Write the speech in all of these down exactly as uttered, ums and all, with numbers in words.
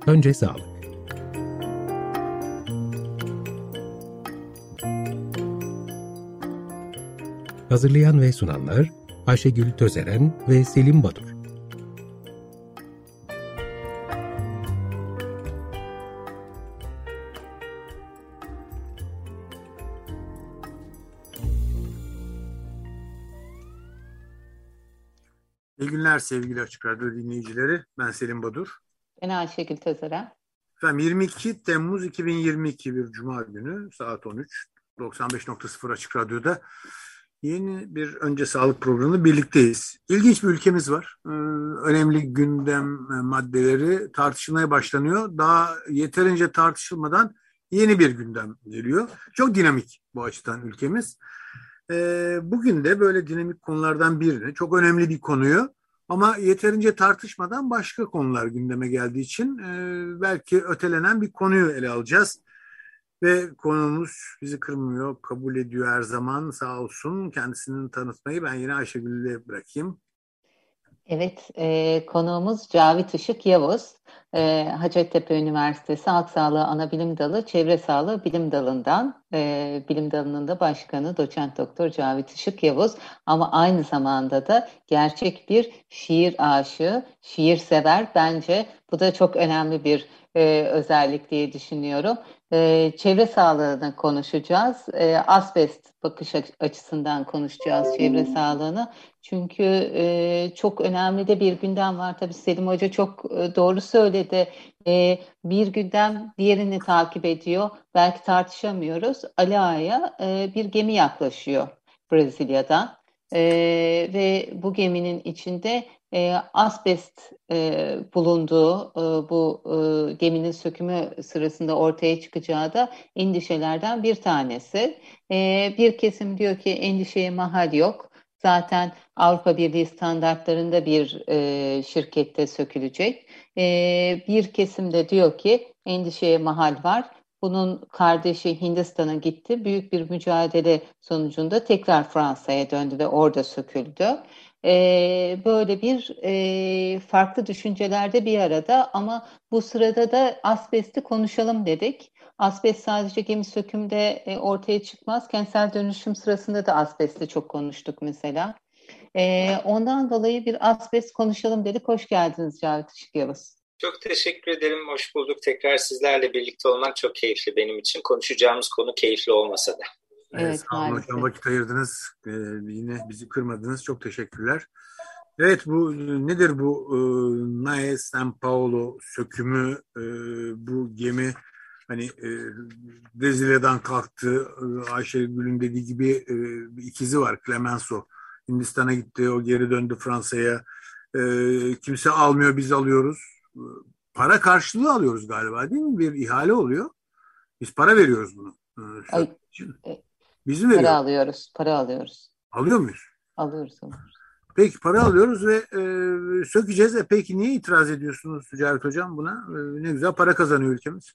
Önce sağlık. Hazırlayan ve sunanlar Ayşegül Tözeren ve Selim Badur. İyi günler sevgili Açık Radyo dinleyicileri. Ben Selim Badur. Ben Ayşegül Tözeren. Efendim yirmi iki Temmuz iki bin yirmi iki bir Cuma günü saat on üç doksan beş nokta sıfır Açık Radyo'da yeni bir Önce Sağlık programı birlikteyiz. İlginç bir ülkemiz var. Ee, önemli gündem maddeleri tartışılmaya başlanıyor. Daha yeterince tartışılmadan yeni bir gündem geliyor. Çok dinamik bu açıdan ülkemiz. Ee, bugün de böyle dinamik konulardan birini, çok önemli bir konuyu ama yeterince tartışmadan başka konular gündeme geldiği için e, belki ötelenen bir konuyu ele alacağız. Ve konuğumuz bizi kırmıyor, kabul ediyor her zaman, sağ olsun. Kendisini tanıtmayı ben yine Ayşegül'e bırakayım. Evet, e, konuğumuz Cavit Işık Yavuz. E, Hacettepe Üniversitesi Halk Sağlığı Anabilim Dalı, Çevre Sağlığı Bilim Dalı'ndan, e, bilim dalının da başkanı Doçent Doktor Cavit Işık Yavuz. Ama aynı zamanda da gerçek bir şiir aşığı, şiir sever. Bence bu da çok önemli bir e, özellik diye düşünüyorum. E, çevre sağlığını konuşacağız. E, asbest bakış açısından konuşacağız çevre sağlığını. Çünkü e, çok önemli de bir gündem var. Tabii Selim Hoca çok e, doğru söyledi. E, bir gündem diğerini takip ediyor. Belki tartışamıyoruz. Ali Ağa'ya e, bir gemi yaklaşıyor Brezilya'dan. E, ve bu geminin içinde e, asbest e, bulunduğu, e, bu e, geminin sökümü sırasında ortaya çıkacağı da endişelerden bir tanesi. E, bir kesim diyor ki endişeye mahal yok. Zaten Avrupa Birliği standartlarında bir e, şirkette sökülecek. E, bir kesim de diyor ki endişeye mahal var. Bunun kardeşi Hindistan'a gitti. Büyük bir mücadele sonucunda tekrar Fransa'ya döndü ve orada söküldü. E, böyle bir e, farklı düşüncelerde bir arada ama bu sırada da asbesti konuşalım dedik. Asbest sadece gemi sökümde e, ortaya çıkmaz. Kentsel dönüşüm sırasında da asbesti çok konuştuk mesela. E, ondan dolayı bir asbest konuşalım dedik. Hoş geldiniz Cavit Işık Yavuz. Çok teşekkür ederim. Hoş bulduk. Tekrar sizlerle birlikte olmak çok keyifli benim için. Konuşacağımız konu keyifli olmasa da. Evet, evet sağ olun hocam. Vakit ayırdınız. Ee, yine bizi kırmadınız. Çok teşekkürler. Evet, bu nedir bu e, Nae San Paulo sökümü, e, bu gemi hani e, Brezilya'dan kalktı. E, Ayşegül'ün dediği gibi e, bir ikizi var, Clemenceau. Hindistan'a gitti, o geri döndü Fransa'ya. E, kimse almıyor, biz alıyoruz. E, para karşılığı alıyoruz galiba, değil mi? Bir ihale oluyor. Biz para veriyoruz bunu. E, Ay, Biz mi veriyoruz? Para alıyoruz, para alıyoruz. Alıyor muyuz? Alıyoruz, alıyoruz. Peki para alıyoruz ve e, sökeceğiz. E, peki niye itiraz ediyorsunuz Cavit Hocam buna? E, ne güzel para kazanıyor ülkemiz.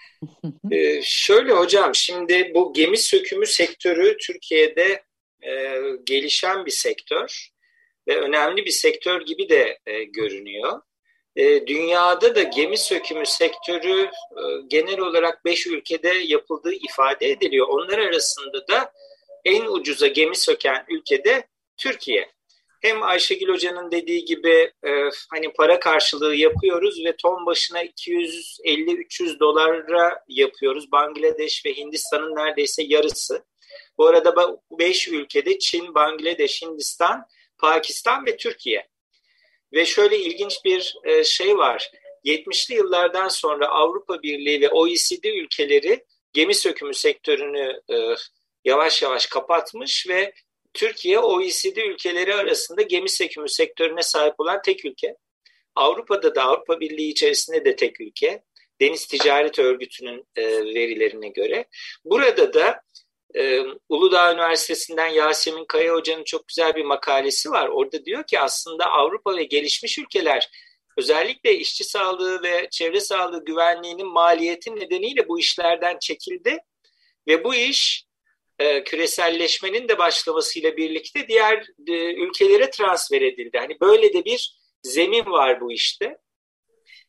ee, şöyle hocam, şimdi bu gemi sökümü sektörü Türkiye'de e, gelişen bir sektör ve önemli bir sektör gibi de e, görünüyor. E, dünyada da gemi sökümü sektörü e, genel olarak beş ülkede yapıldığı ifade ediliyor. Onlar arasında da en ucuza gemi söken ülkede Türkiye. Hem Ayşegül Hoca'nın dediği gibi e, hani para karşılığı yapıyoruz ve ton başına iki yüz elli üç yüz dolara yapıyoruz. Bangladeş ve Hindistan'ın neredeyse yarısı. Bu arada bu beş ülkede Çin, Bangladeş, Hindistan, Pakistan ve Türkiye. Ve şöyle ilginç bir e, şey var. yetmişli yıllardan sonra Avrupa Birliği ve O E C D ülkeleri gemi sökümü sektörünü e, yavaş yavaş kapatmış ve Türkiye O E C D ülkeleri arasında gemi sökümü sektörüne sahip olan tek ülke. Avrupa'da da Avrupa Birliği içerisinde de tek ülke. Deniz Ticaret Örgütü'nün e, verilerine göre. Burada da e, Uludağ Üniversitesi'nden Yasemin Kaya Hoca'nın çok güzel bir makalesi var. Orada diyor ki aslında Avrupa ve gelişmiş ülkeler özellikle işçi sağlığı ve çevre sağlığı güvenliğinin maliyeti nedeniyle bu işlerden çekildi. Ve bu iş e, küreselleşmenin de başlamasıyla birlikte diğer e, ülkelere transfer edildi. Hani böyle de bir zemin var bu işte.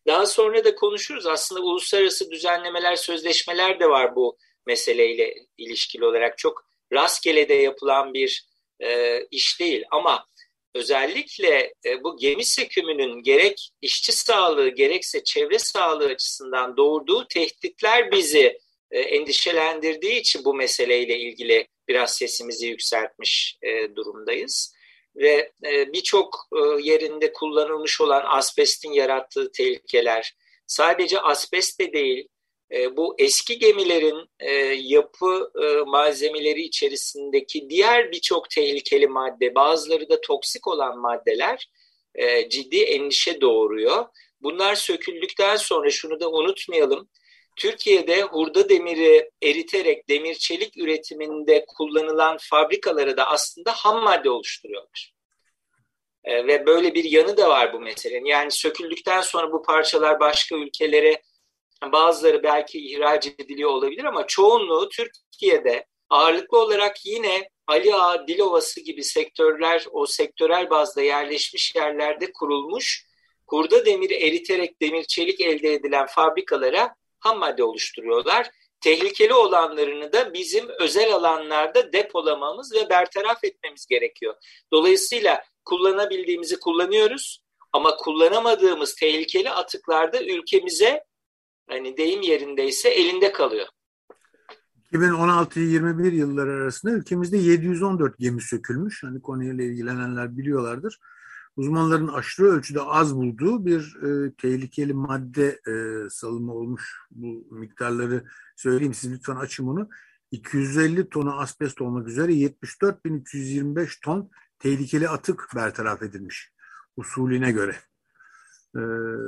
Daha sonra da konuşuruz. Aslında uluslararası düzenlemeler, sözleşmeler de var bu meseleyle ilişkili olarak. Çok rastgele de yapılan bir e, iş değil. Ama özellikle e, bu gemi sökümünün gerek işçi sağlığı gerekse çevre sağlığı açısından doğurduğu tehditler bizi e, endişelendirdiği için bu meseleyle ilgili biraz sesimizi yükseltmiş e, durumdayız. Ve e, birçok e, yerinde kullanılmış olan asbestin yarattığı tehlikeler, sadece asbest de değil, e, bu eski gemilerin e, yapı e, malzemeleri içerisindeki diğer birçok tehlikeli madde, bazıları da toksik olan maddeler e, ciddi endişe doğuruyor. Bunlar söküldükten sonra şunu da unutmayalım, Türkiye'de hurda demiri eriterek demir çelik üretiminde kullanılan fabrikaları da aslında ham madde oluşturuyorlar. Ee, ve böyle bir yanı da var bu meselenin. Yani söküldükten sonra bu parçalar başka ülkelere, bazıları belki ihraç ediliyor olabilir ama çoğunluğu Türkiye'de ağırlıklı olarak yine Ali Ağa, Dilovası gibi sektörler, o sektörel bazda yerleşmiş yerlerde kurulmuş hurda demiri eriterek demir çelik elde edilen fabrikalara ham madde oluşturuyorlar. Tehlikeli olanlarını da bizim özel alanlarda depolamamız ve bertaraf etmemiz gerekiyor. Dolayısıyla kullanabildiğimizi kullanıyoruz ama kullanamadığımız tehlikeli atıklarda ülkemize, hani deyim yerindeyse, elinde kalıyor. iki bin on altı yirmi bir yılları arasında ülkemizde yedi yüz on dört gemi sökülmüş. Hani konuyla ilgilenenler biliyorlardır. Uzmanların aşırı ölçüde az bulduğu bir e, tehlikeli madde e, salımı olmuş. Bu miktarları söyleyeyim, siz lütfen açın bunu. iki yüz elli tonu asbest olmak üzere yetmiş dört bin üç yüz yirmi beş ton tehlikeli atık bertaraf edilmiş usulüne göre. Ee,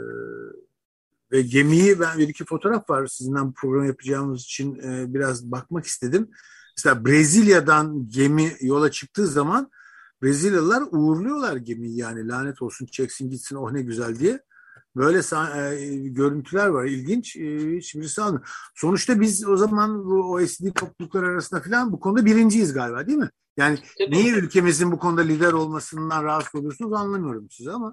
ve gemiyi, ben bir iki fotoğraf var sizinle bu programı yapacağımız için e, biraz bakmak istedim. Mesela Brezilya'dan gemi yola çıktığı zaman Brezilyalılar uğurluyorlar gemiyi, yani lanet olsun çeksin gitsin oh ne güzel diye. Böyle e, görüntüler var, ilginç. E, hiçbirisi almıyor. Sonuçta biz o zaman bu O E C D topluluklar arasında falan bu konuda birinciyiz galiba, değil mi? Yani tabii, niye ülkemizin bu konuda lider olmasından rahatsız oluyorsunuz anlamıyorum size ama.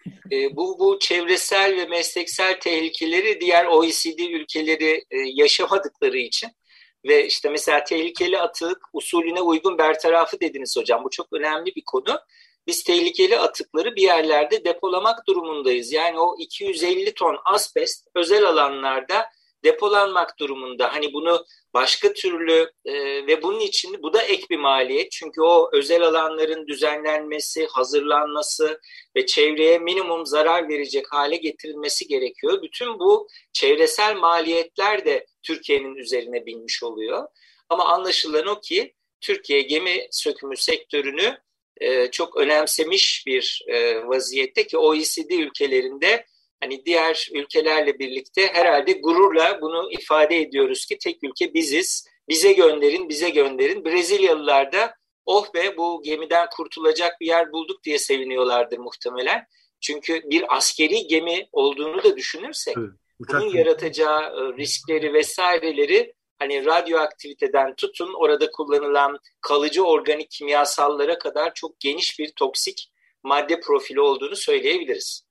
E, bu, bu çevresel ve mesleksel tehlikeleri diğer O E C D ülkeleri e, yaşamadıkları için ve işte mesela tehlikeli atık usulüne uygun bertarafı dediniz hocam. Bu çok önemli bir konu. Biz tehlikeli atıkları bir yerlerde depolamak durumundayız. Yani o iki yüz elli ton asbest özel alanlarda depolanmak durumunda. Hani bunu başka türlü e, ve bunun için bu da ek bir maliyet. Çünkü o özel alanların düzenlenmesi, hazırlanması ve çevreye minimum zarar verecek hale getirilmesi gerekiyor. Bütün bu çevresel maliyetler de Türkiye'nin üzerine binmiş oluyor. Ama anlaşılan o ki Türkiye gemi sökümü sektörünü e, çok önemsemiş bir e, vaziyette ki O E C D ülkelerinde, hani diğer ülkelerle birlikte herhalde gururla bunu ifade ediyoruz ki tek ülke biziz. Bize gönderin, bize gönderin. Brezilyalılar da oh be bu gemiden kurtulacak bir yer bulduk diye seviniyorlardır muhtemelen. Çünkü bir askeri gemi olduğunu da düşünürsek, evet, bunun yaratacağı riskleri vesaireleri, hani radyoaktiviteden tutun orada kullanılan kalıcı organik kimyasallara kadar çok geniş bir toksik madde profili olduğunu söyleyebiliriz.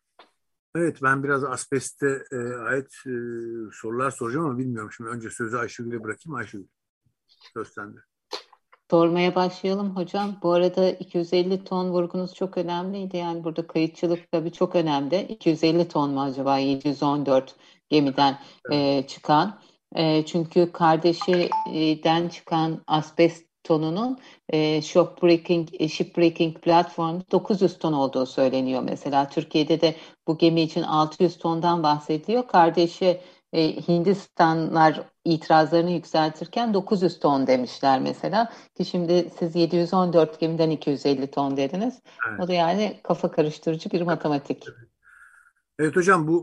Evet, ben biraz asbeste e, ait e, sorular soracağım ama bilmiyorum. Şimdi önce sözü Ayşegül'e bırakayım. Ayşegül, söz sende. Sormaya başlayalım hocam. Bu arada iki yüz elli ton vurgunuz çok önemliydi. Yani burada kayıtçılık tabii çok önemli. iki yüz elli ton mu acaba yedi yüz on dört gemiden evet. e, çıkan? E, çünkü kardeşiden çıkan asbest tonunun e, shipbreaking, shipbreaking platform dokuz yüz ton olduğu söyleniyor. Mesela Türkiye'de de bu gemi için altı yüz tondan bahsediliyor. Kardeşi e, Hindistanlar itirazlarını yükseltirken dokuz yüz ton demişler mesela. Ki şimdi siz yedi yüz on dört gemiden iki yüz elli ton dediniz. Evet. O da yani kafa karıştırıcı bir matematik. Evet hocam, bu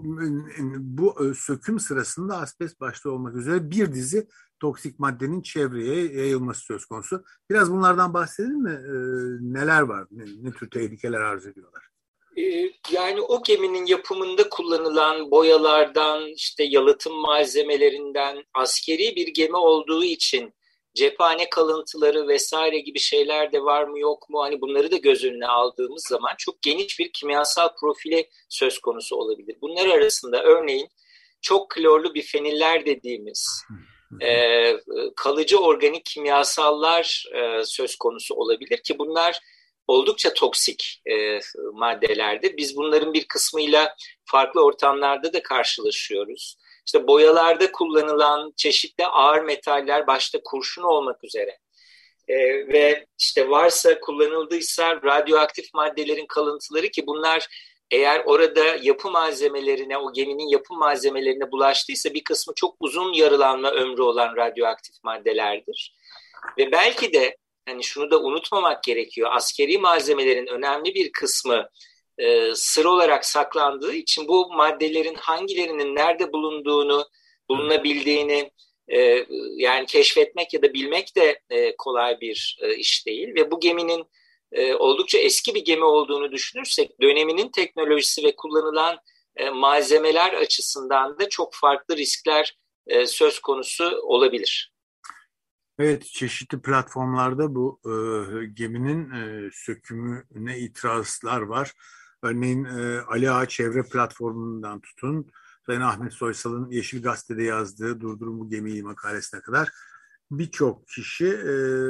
bu söküm sırasında asbest başta olmak üzere bir dizi toksik maddenin çevreye yayılması söz konusu. Biraz bunlardan bahsedelim mi? Ee, neler var? Ne, ne tür tehlikeler arz ediyorlar? Ee, yani o geminin yapımında kullanılan boyalardan, işte yalıtım malzemelerinden, askeri bir gemi olduğu için cephane kalıntıları vesaire gibi şeyler de var mı yok mu? Hani bunları da göz önüne aldığımız zaman çok geniş bir kimyasal profili söz konusu olabilir. Bunlar arasında örneğin çok klorlu bifeniller dediğimiz e, kalıcı organik kimyasallar e, söz konusu olabilir ki bunlar oldukça toksik e, maddelerdir. Biz bunların bir kısmıyla farklı ortamlarda da karşılaşıyoruz. İşte boyalarda kullanılan çeşitli ağır metaller başta kurşun olmak üzere e, ve işte varsa kullanıldıysa radyoaktif maddelerin kalıntıları ki bunlar eğer orada yapı malzemelerine, o geminin yapı malzemelerine bulaştıysa bir kısmı çok uzun yarılanma ömrü olan radyoaktif maddelerdir. Ve belki de hani şunu da unutmamak gerekiyor. Askeri malzemelerin önemli bir kısmı e, sır olarak saklandığı için bu maddelerin hangilerinin nerede bulunduğunu, bulunabildiğini e, yani keşfetmek ya da bilmek de e, kolay bir e, iş değil. Ve bu geminin e, oldukça eski bir gemi olduğunu düşünürsek döneminin teknolojisi ve kullanılan e, malzemeler açısından da çok farklı riskler e, söz konusu olabilir. Evet, çeşitli platformlarda bu e, geminin e, sökümüne itirazlar var. Örneğin e, Ali Ağa Çevre Platformu'ndan tutun, Sayın Ahmet Soysal'ın Yeşil Gazete'de yazdığı Durdurun Bu Gemiyi makalesine kadar birçok kişi e,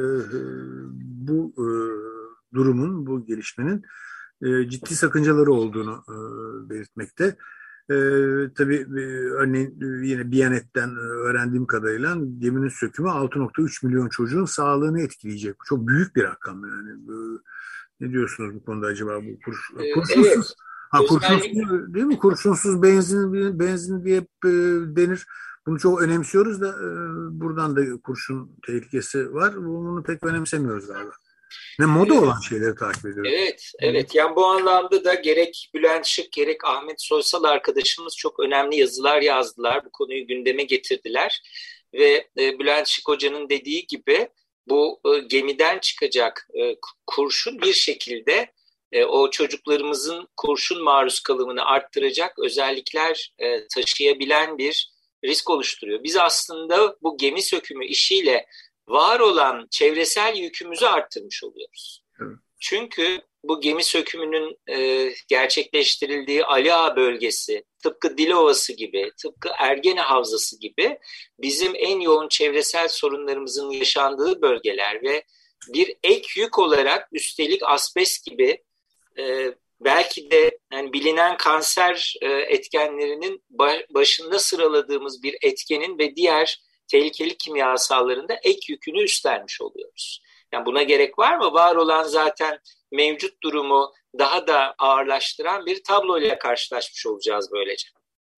bu e, durumun, bu gelişmenin e, ciddi sakıncaları olduğunu e, belirtmekte. Ee, tabii e, örneğin e, yine Biyanet'ten e, öğrendiğim kadarıyla geminin sökümü altı nokta üç milyon çocuğun sağlığını etkileyecek. Bu çok büyük bir rakam yani. E, ne diyorsunuz bu konuda acaba? Bu kur, Ee, kurşunsuz, evet. ha, kurşunsuz değil mi? Kurşunsuz benzin benzin diye e, denir. Bunu çok önemsiyoruz da e, buradan da kurşun tehlikesi var. Bunu pek önemsemiyoruz galiba. Ne moda olan şeyleri takip ediyoruz. Evet, evet. Yani bu anlamda da gerek Bülent Şık gerek Ahmet Soysal arkadaşımız çok önemli yazılar yazdılar. Bu konuyu gündeme getirdiler. Ve e, Bülent Şık Hoca'nın dediği gibi bu e, gemiden çıkacak e, kurşun bir şekilde e, o çocuklarımızın kurşun maruz kalımını arttıracak özellikler e, taşıyabilen bir risk oluşturuyor. Biz aslında bu gemi sökümü işiyle var olan çevresel yükümüzü arttırmış oluyoruz. Evet. Çünkü bu gemi sökümünün e, gerçekleştirildiği Ali Ağa bölgesi, tıpkı Dilovası gibi, tıpkı Ergene Havzası gibi bizim en yoğun çevresel sorunlarımızın yaşandığı bölgeler ve bir ek yük olarak üstelik asbest gibi e, belki de yani bilinen kanser e, etkenlerinin başında sıraladığımız bir etkenin ve diğer tehlikeli kimyasallarında ek yükünü üstlenmiş oluyoruz. Yani buna gerek var mı? Var olan zaten mevcut durumu daha da ağırlaştıran bir tabloyla karşılaşmış olacağız böylece.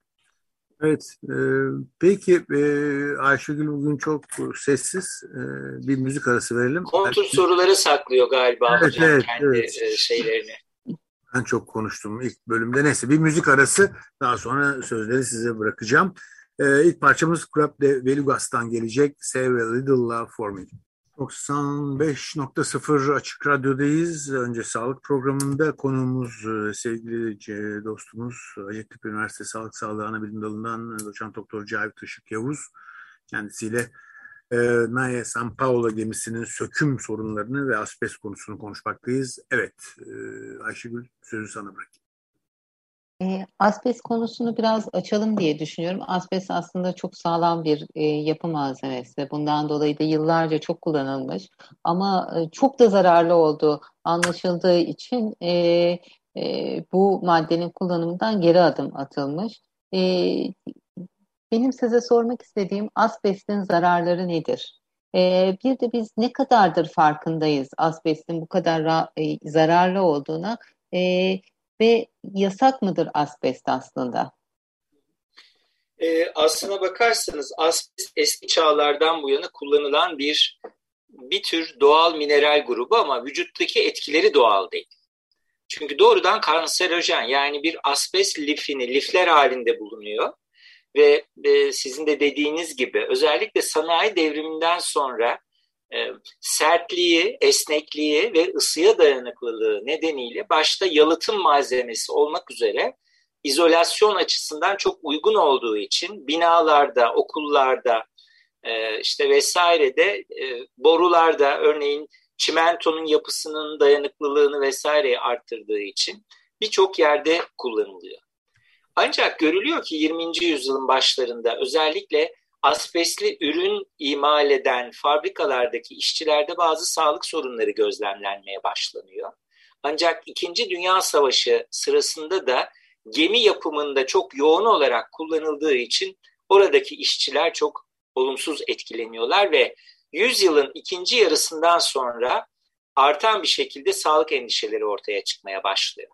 Evet, e, peki e, Ayşegül bugün çok sessiz, e, bir müzik arası verelim. Kontur Belki... soruları saklıyor galiba evet, hocam evet, kendi evet. şeylerini. Ben çok konuştum ilk bölümde. Neyse bir müzik arası, daha sonra sözleri size bırakacağım. Ee, ilk parçamız Club de Velugas'tan gelecek. Save a Little Love for Me. doksan beş nokta sıfır Açık Radyo'dayız. Önce sağlık programında konuğumuz sevgili dostumuz Hacettepe Üniversitesi Sağlık Sağlığı Anabilim Dalı'ndan Doçent Doktor Cavit Işık Yavuz. Kendisiyle e, Naya San Paolo gemisinin söküm sorunlarını ve asbest konusunu konuşmaktayız. Evet, e, Ayşegül sözü sana bırakayım. E, asbest konusunu biraz açalım diye düşünüyorum. Asbest aslında çok sağlam bir e, yapı malzemesi. Bundan dolayı da yıllarca çok kullanılmış. Ama e, çok da zararlı olduğu anlaşıldığı için e, e, bu maddenin kullanımından geri adım atılmış. E, benim size sormak istediğim asbestin zararları nedir? E, bir de biz ne kadardır farkındayız asbestin bu kadar ra- e, zararlı olduğuna? E, Ve yasak mıdır asbest aslında? E, aslına bakarsanız asbest eski çağlardan bu yana kullanılan bir bir tür doğal mineral grubu ama vücuttaki etkileri doğal değil. Çünkü doğrudan kanserojen yani bir asbest lifini lifler halinde bulunuyor ve e, sizin de dediğiniz gibi özellikle sanayi devriminden sonra E, sertliği, esnekliği ve ısıya dayanıklılığı nedeniyle başta yalıtım malzemesi olmak üzere izolasyon açısından çok uygun olduğu için binalarda, okullarda, e, işte vesairede e, borularda örneğin çimentonun yapısının dayanıklılığını vesaireyi arttırdığı için birçok yerde kullanılıyor. Ancak görülüyor ki yirminci yüzyılın başlarında özellikle asbestli ürün imal eden fabrikalardaki işçilerde bazı sağlık sorunları gözlemlenmeye başlanıyor. Ancak İkinci Dünya Savaşı sırasında da gemi yapımında çok yoğun olarak kullanıldığı için oradaki işçiler çok olumsuz etkileniyorlar ve yüzyılın ikinci yarısından sonra artan bir şekilde sağlık endişeleri ortaya çıkmaya başlıyor.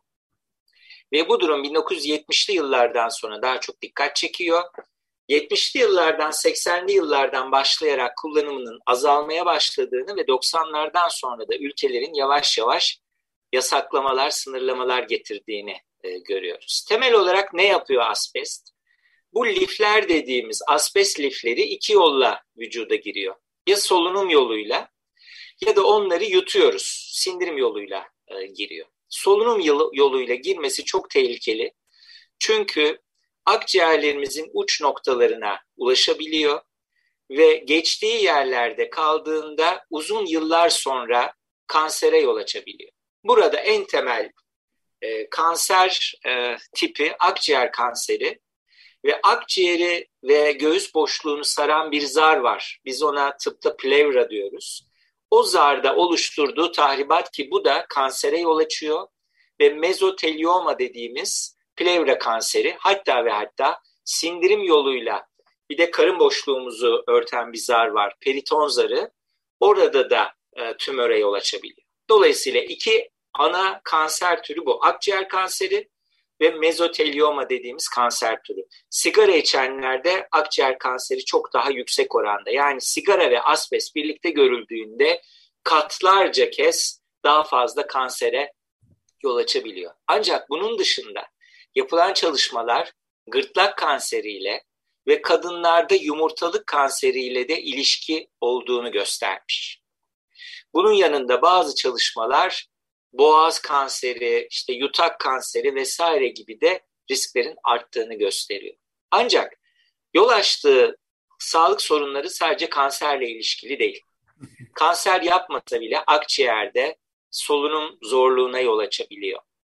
Ve bu durum bin dokuz yüz yetmişli yıllardan sonra daha çok dikkat çekiyor. yetmişli yıllardan seksenli yıllardan başlayarak kullanımının azalmaya başladığını ve doksanlardan sonra da ülkelerin yavaş yavaş yasaklamalar, sınırlamalar getirdiğini e, görüyoruz. Temel olarak ne yapıyor asbest? Bu lifler dediğimiz asbest lifleri iki yolla vücuda giriyor. Ya solunum yoluyla ya da onları yutuyoruz. Sindirim yoluyla e, giriyor. Solunum yoluyla girmesi çok tehlikeli. Çünkü akciğerlerimizin uç noktalarına ulaşabiliyor ve geçtiği yerlerde kaldığında uzun yıllar sonra kansere yol açabiliyor. Burada en temel e, kanser e, tipi akciğer kanseri ve akciğeri ve göğüs boşluğunu saran bir zar var. Biz ona tıpta pleura diyoruz. O zarda oluşturduğu tahribat ki bu da kansere yol açıyor ve mezotelioma dediğimiz pleura kanseri hatta ve hatta sindirim yoluyla bir de karın boşluğumuzu örten bir zar var, periton zarı. Orada da e, tümöre yol açabiliyor. Dolayısıyla iki ana kanser türü bu. Akciğer kanseri ve mezotelioma dediğimiz kanser türü. Sigara içenlerde akciğer kanseri çok daha yüksek oranda. Yani sigara ve asbest birlikte görüldüğünde katlarca kez daha fazla kansere yol açabiliyor. Ancak bunun dışında yapılan çalışmalar gırtlak kanseriyle ve kadınlarda yumurtalık kanseriyle de ilişki olduğunu göstermiş. Bunun yanında bazı çalışmalar boğaz kanseri, işte yutak kanseri vesaire gibi de risklerin arttığını gösteriyor. Ancak yol açtığı sağlık sorunları sadece kanserle ilişkili değil. Kanser yapmasa bile akciğerde solunum zorluğuna yol açabiliyor.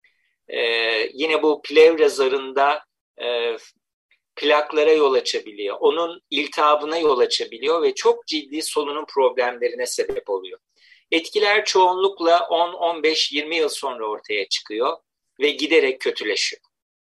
Ee, yine bu pleura zarında e, plaklara yol açabiliyor. Onun iltihabına yol açabiliyor ve çok ciddi solunum problemlerine sebep oluyor. Etkiler çoğunlukla on on beş yirmi yıl sonra ortaya çıkıyor ve giderek kötüleşiyor.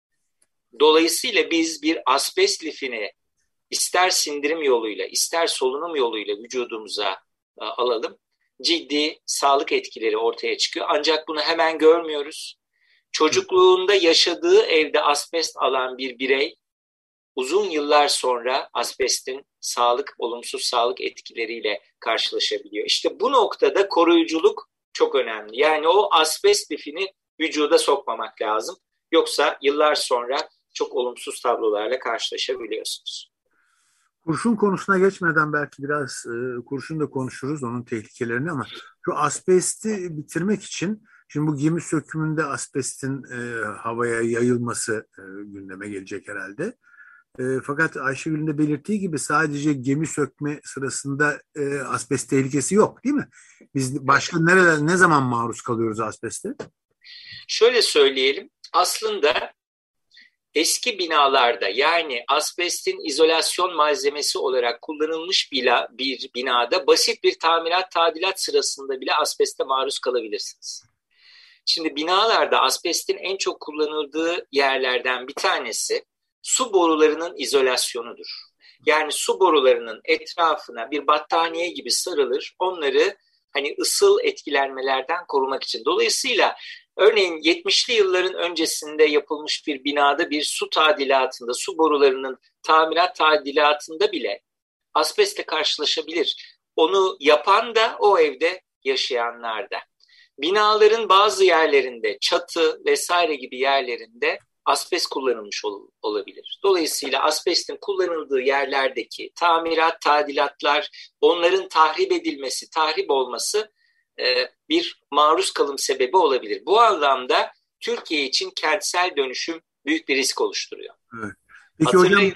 Dolayısıyla biz bir asbest lifini ister sindirim yoluyla ister solunum yoluyla vücudumuza e, alalım. Ciddi sağlık etkileri ortaya çıkıyor. Ancak bunu hemen görmüyoruz. Çocukluğunda yaşadığı evde asbest alan bir birey uzun yıllar sonra asbestin sağlık, olumsuz sağlık etkileriyle karşılaşabiliyor. İşte bu noktada koruyuculuk çok önemli. Yani o asbest lifini vücuda sokmamak lazım. Yoksa yıllar sonra çok olumsuz tablolarla karşılaşabiliyorsunuz. Kurşun konusuna geçmeden belki biraz e, kurşun da konuşuruz, onun tehlikelerini, ama şu asbesti bitirmek için şimdi bu gemi sökümünde asbestin e, havaya yayılması e, gündeme gelecek herhalde. E, fakat Ayşegül'ün de belirttiği gibi sadece gemi sökme sırasında e, asbest tehlikesi yok, değil mi? Biz başka nereler, ne zaman maruz kalıyoruz asbeste? Şöyle söyleyelim, aslında eski binalarda, yani asbestin izolasyon malzemesi olarak kullanılmış bila, bir binada basit bir tamirat tadilat sırasında bile asbeste maruz kalabilirsiniz. Şimdi binalarda asbestin en çok kullanıldığı yerlerden bir tanesi su borularının izolasyonudur. Yani su borularının etrafına bir battaniye gibi sarılır, onları hani ısıl etkilenmelerden korumak için. Dolayısıyla örneğin yetmişli yılların öncesinde yapılmış bir binada bir su tadilatında, su borularının tamirat tadilatında bile asbestle karşılaşabilir. Onu yapan da o evde yaşayanlar da. Binaların bazı yerlerinde, çatı vesaire gibi yerlerinde asbest kullanılmış ol, olabilir. Dolayısıyla asbestin kullanıldığı yerlerdeki tamirat, tadilatlar, onların tahrip edilmesi, tahrip olması e, bir maruz kalım sebebi olabilir. Bu anlamda Türkiye için kentsel dönüşüm büyük bir risk oluşturuyor. Evet. Peki hocam,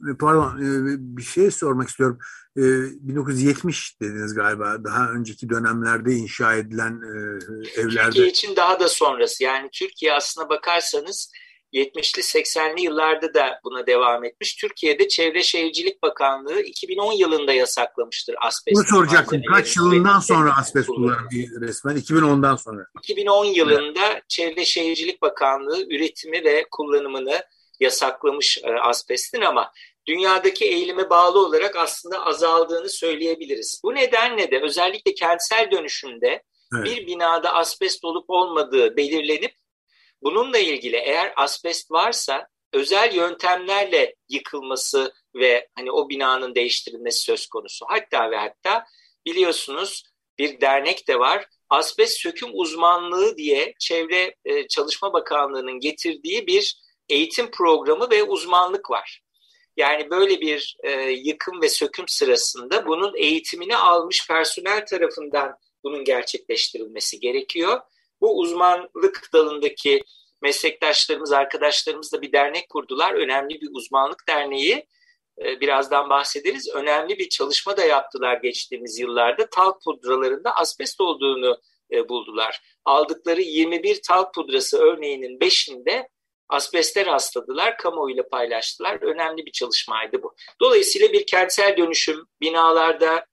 Pardon, bir şey sormak istiyorum. bin dokuz yüz yetmiş dediniz galiba. Daha önceki dönemlerde inşa edilen evlerde. Türkiye için daha da sonrası. Yani Türkiye aslına bakarsanız yetmişli seksenli yıllarda da buna devam etmiş. Türkiye'de Çevre Şehircilik Bakanlığı iki bin on yılında yasaklamıştır asbest. Bunu soracaktım. Kaç yılından sonra asbest kullanılıyor resmen? iki bin ondan sonra. iki bin on yılında evet. Çevre Şehircilik Bakanlığı üretimi ve kullanımını yasaklamış e, asbestin, ama dünyadaki eğilime bağlı olarak aslında azaldığını söyleyebiliriz. Bu nedenle de özellikle kentsel dönüşümde evet. bir binada asbest olup olmadığı belirlenip bununla ilgili eğer asbest varsa özel yöntemlerle yıkılması ve hani o binanın değiştirilmesi söz konusu. Hatta ve hatta biliyorsunuz bir dernek de var. Asbest söküm uzmanlığı diye Çevre e, Çalışma Bakanlığı'nın getirdiği bir eğitim programı ve uzmanlık var. Yani böyle bir e, yıkım ve söküm sırasında bunun eğitimini almış personel tarafından bunun gerçekleştirilmesi gerekiyor. Bu uzmanlık dalındaki meslektaşlarımız, arkadaşlarımız da bir dernek kurdular. Önemli bir uzmanlık derneği. E, birazdan bahsederiz. Önemli bir çalışma da yaptılar geçtiğimiz yıllarda. Talk pudralarında asbest olduğunu e, buldular. Aldıkları yirmi bir talk pudrası örneğinin beşinde asbeste rastladılar, kamuoyuyla paylaştılar. Önemli bir çalışmaydı bu. Dolayısıyla bir kentsel dönüşüm, binalarda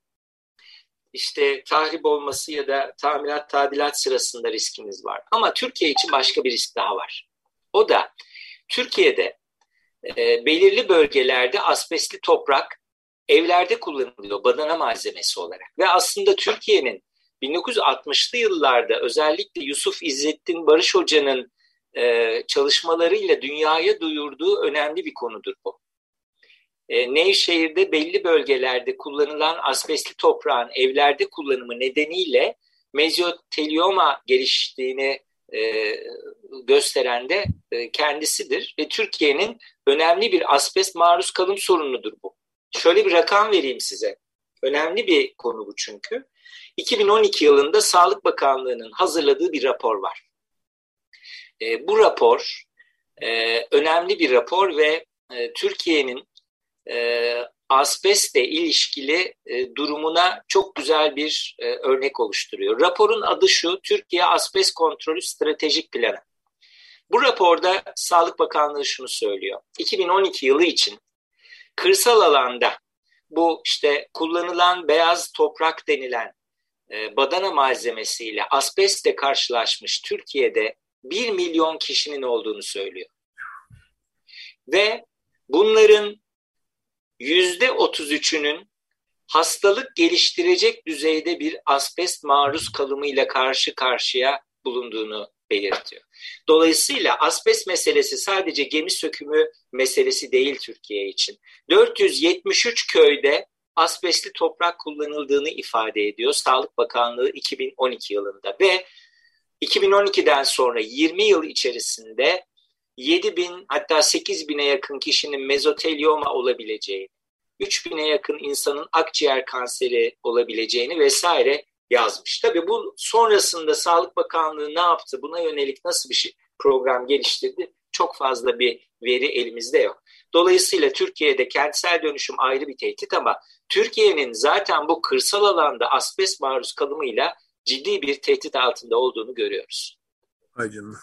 işte tahrip olması ya da tamirat, tadilat sırasında riskimiz var. Ama Türkiye için başka bir risk daha var. O da Türkiye'de e, belirli bölgelerde asbestli toprak evlerde kullanılıyor badana malzemesi olarak. Ve aslında Türkiye'nin bin dokuz yüz altmışlı yıllarda özellikle Yusuf İzzettin Barış Hoca'nın Ee, çalışmalarıyla dünyaya duyurduğu önemli bir konudur bu. Ee, Nevşehir'de belli bölgelerde kullanılan asbestli toprağın evlerde kullanımı nedeniyle mezotelioma geliştiğini e, gösteren de e, kendisidir ve Türkiye'nin önemli bir asbest maruz kalım sorunudur bu. Şöyle bir rakam vereyim size. Önemli bir konu bu çünkü. iki bin on iki yılında Sağlık Bakanlığı'nın hazırladığı bir rapor var. E, bu rapor e, önemli bir rapor ve e, Türkiye'nin e, asbestle ilişkili e, durumuna çok güzel bir e, örnek oluşturuyor. Raporun adı şu: Türkiye Asbest Kontrolü Stratejik Planı. Bu raporda Sağlık Bakanlığı şunu söylüyor: iki bin on iki yılı için kırsal alanda bu işte kullanılan beyaz toprak denilen e, badana malzemesiyle asbestle karşılaşmış Türkiye'de bir milyon kişinin olduğunu söylüyor. Ve bunların yüzde otuz üçünün hastalık geliştirecek düzeyde bir asbest maruz kalımıyla karşı karşıya bulunduğunu belirtiyor. Dolayısıyla asbest meselesi sadece gemi sökümü meselesi değil Türkiye için. dört yüz yetmiş üç köyde asbestli toprak kullanıldığını ifade ediyor Sağlık Bakanlığı iki bin on iki yılında ve iki bin on ikiden sonra yirmi yıl içerisinde yedi bin hatta sekiz bine yakın kişinin mezotelioma olabileceğini, üç bine yakın insanın akciğer kanseri olabileceğini vesaire yazmış. Tabii bu sonrasında Sağlık Bakanlığı ne yaptı? Buna yönelik nasıl bir şey, program geliştirdi? Çok fazla bir veri elimizde yok. Dolayısıyla Türkiye'de kentsel dönüşüm ayrı bir tehdit ama Türkiye'nin zaten bu kırsal alanda asbest maruz kalımıyla ciddi bir tehdit altında olduğunu görüyoruz. Ay canım.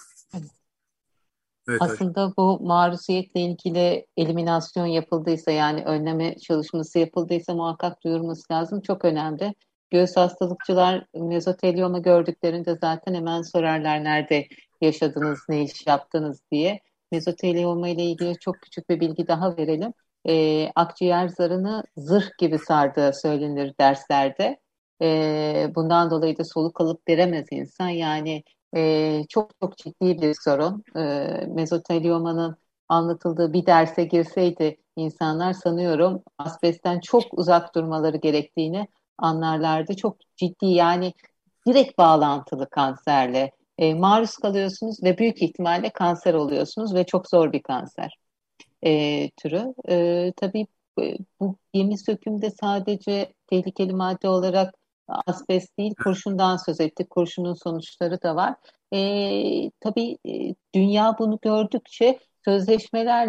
Evet, aslında hocam, bu maruziyetle ilgili eliminasyon yapıldıysa, yani önleme çalışması yapıldıysa muhakkak duyurması lazım. Çok önemli. Göğüs hastalıkçılar mezotelioma gördüklerinde zaten hemen sorarlar nerede yaşadınız, ne iş yaptınız diye. Mezotelioma ile ilgili çok küçük bir bilgi daha verelim. Ee, akciğer zarını zırh gibi sardığı söylenir derslerde. Ee, bundan dolayı da soluk alıp veremez insan. Yani e, çok çok ciddi bir sorun. Ee, mezotelioma'nın anlatıldığı bir derse girseydi insanlar, sanıyorum asbestten çok uzak durmaları gerektiğini anlarlardı. Çok ciddi, yani direkt bağlantılı kanserle e, maruz kalıyorsunuz ve büyük ihtimalle kanser oluyorsunuz ve çok zor bir kanser e, türü. E, tabii e, bu gemi sökümde sadece tehlikeli madde olarak asbest değil, kurşundan söz ettik. Kurşunun sonuçları da var. E, tabii e, dünya bunu gördükçe sözleşmelerle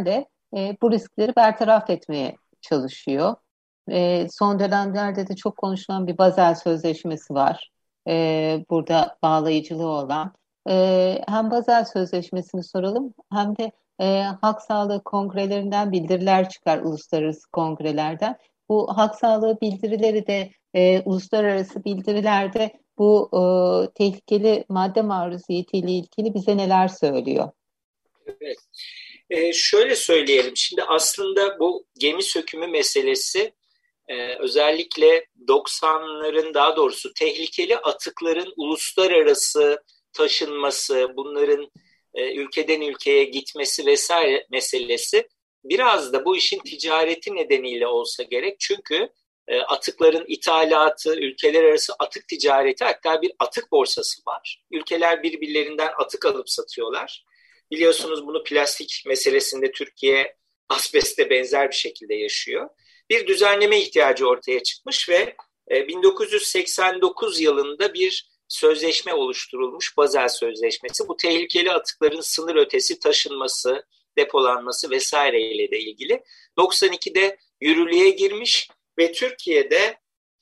e, bu riskleri bertaraf etmeye çalışıyor. E, son dönemlerde de çok konuşulan bir Basel Sözleşmesi var. E, burada bağlayıcılığı olan. E, hem Basel Sözleşmesi'ni soralım hem de e, halk sağlığı kongrelerinden bildiriler çıkar, uluslararası kongrelerden. Bu halk sağlığı bildirileri de e, uluslararası bildirilerde bu e, tehlikeli madde maruziyetiyle ilgili bize neler söylüyor? Evet. Ee, şöyle söyleyelim. Şimdi aslında bu gemi sökümü meselesi e, özellikle doksanların, daha doğrusu tehlikeli atıkların uluslararası taşınması, bunların e, ülkeden ülkeye gitmesi vesaire meselesi biraz da bu işin ticareti nedeniyle olsa gerek. Çünkü e, atıkların ithalatı, ülkeler arası atık ticareti, hatta bir atık borsası var. Ülkeler birbirlerinden atık alıp satıyorlar. Biliyorsunuz bunu plastik meselesinde Türkiye asbeste benzer bir şekilde yaşıyor. Bir düzenleme ihtiyacı ortaya çıkmış ve bin dokuz yüz seksen dokuz yılında bir sözleşme oluşturulmuş, Basel Sözleşmesi. Bu tehlikeli atıkların sınır ötesi taşınması, depolanması vesaire ile de ilgili. doksan ikide yürürlüğe girmiş ve Türkiye'de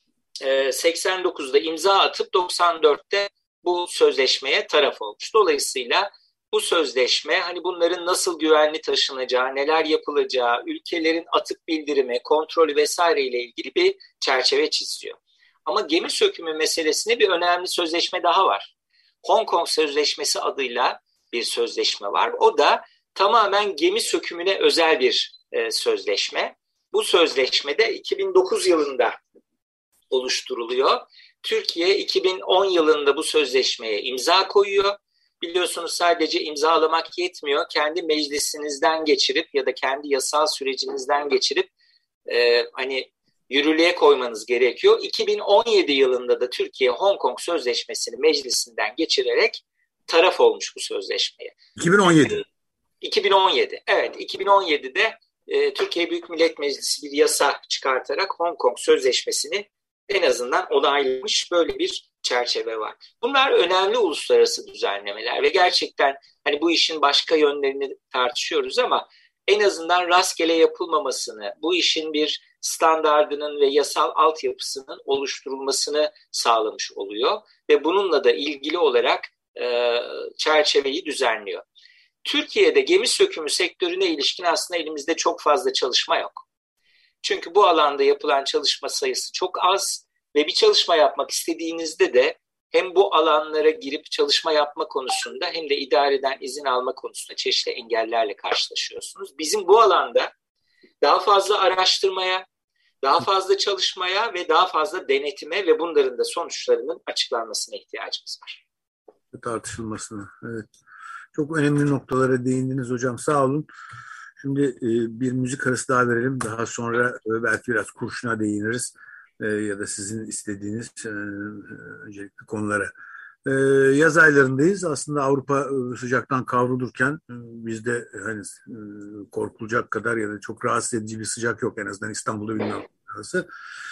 seksen dokuzda imza atıp doksan dörtte bu sözleşmeye taraf olmuş. Dolayısıyla bu sözleşme hani bunların nasıl güvenli taşınacağı, neler yapılacağı, ülkelerin atık bildirimi, kontrolü vesaire ile ilgili bir çerçeve çiziyor. Ama gemi sökümü meselesinde bir önemli sözleşme daha var. Hong Kong Sözleşmesi adıyla bir sözleşme var. O da tamamen gemi sökümüne özel bir e, sözleşme. Bu sözleşmede iki bin dokuz yılında oluşturuluyor. Türkiye iki bin on yılında bu sözleşmeye imza koyuyor. Biliyorsunuz sadece imzalamak yetmiyor. Kendi meclisinizden geçirip ya da kendi yasal sürecinizden geçirip e, hani yürürlüğe koymanız gerekiyor. iki bin on yedi yılında da Türkiye Hong Kong Sözleşmesi'ni meclisinden geçirerek taraf olmuş bu sözleşmeye. iki bin on yedi. iki bin on yedi. Evet, iki bin on yedide e, Türkiye Büyük Millet Meclisi bir yasa çıkartarak Hong Kong Sözleşmesi'ni en azından onaylamış, böyle bir çerçeve var. Bunlar önemli uluslararası düzenlemeler ve gerçekten hani bu işin başka yönlerini tartışıyoruz ama en azından rastgele yapılmamasını, bu işin bir standardının ve yasal altyapısının oluşturulmasını sağlamış oluyor ve bununla da ilgili olarak e, çerçeveyi düzenliyor. Türkiye'de gemi sökümü sektörüne ilişkin aslında elimizde çok fazla çalışma yok. Çünkü bu alanda yapılan çalışma sayısı çok az ve bir çalışma yapmak istediğinizde de hem bu alanlara girip çalışma yapma konusunda hem de idareden izin alma konusunda çeşitli engellerle karşılaşıyorsunuz. Bizim bu alanda daha fazla araştırmaya, daha fazla çalışmaya ve daha fazla denetime ve bunların da sonuçlarının açıklanmasına ihtiyacımız var. Tartışılmasına, evet. Çok önemli noktalara değindiniz hocam, sağ olun. Şimdi e, bir müzik arası daha verelim. Daha sonra e, belki biraz kurşuna değiniriz. E, ya da sizin istediğiniz e, öncelikli konulara. E, yaz aylarındayız. Aslında Avrupa e, sıcaktan kavrulurken e, bizde hani e, korkulacak kadar ya da çok rahatsız edici bir sıcak yok. En azından İstanbul'da bilmiyorum nasıl.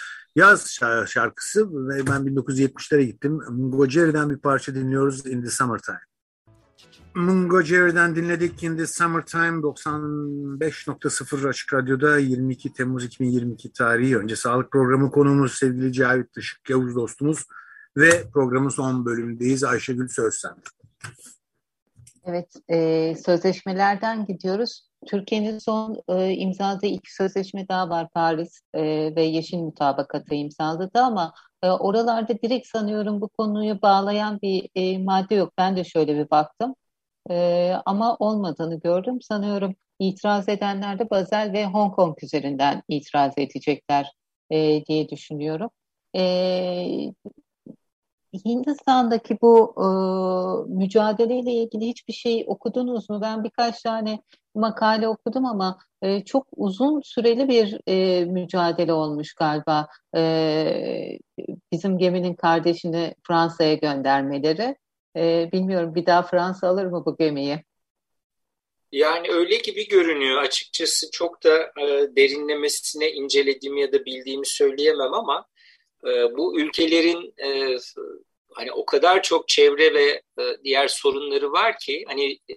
Yaz şarkısı ve ben bin dokuz yüz yetmişlere gittim. Mungo Jerry'den bir parça dinliyoruz, In the Summertime. Mungo Jerry'den dinledik, In the Summertime. Doksan beş nokta sıfır Açık Radyo'da yirmi iki Temmuz iki bin yirmi iki tarihi. Önce sağlık programı konuğumuz sevgili Cavit Işık Yavuz dostumuz ve programın son bölümündeyiz. Ayşegül söz sende. Evet, e, sözleşmelerden gidiyoruz. Türkiye'nin son e, imzaladığı iki sözleşme daha var, Paris e, ve Yeşil Mutabakat'ı imzaladı ama e, oralarda direkt sanıyorum bu konuyu bağlayan bir e, madde yok. Ben de şöyle bir baktım e, ama olmadığını gördüm. Sanıyorum itiraz edenler de Basel ve Hong Kong üzerinden itiraz edecekler e, diye düşünüyorum. E, Hindistan'daki bu e, mücadeleyle ilgili hiçbir şey okudunuz mu? Ben birkaç tane makale okudum ama e, çok uzun süreli bir e, mücadele olmuş galiba. E, bizim geminin kardeşini Fransa'ya göndermeleri. E, bilmiyorum, bir daha Fransa alır mı bu gemiyi? Yani öyle gibi görünüyor. Açıkçası çok da e, derinlemesine incelediğimi ya da bildiğimi söyleyemem ama e, bu ülkelerin e, hani o kadar çok çevre ve e, diğer sorunları var ki hani e,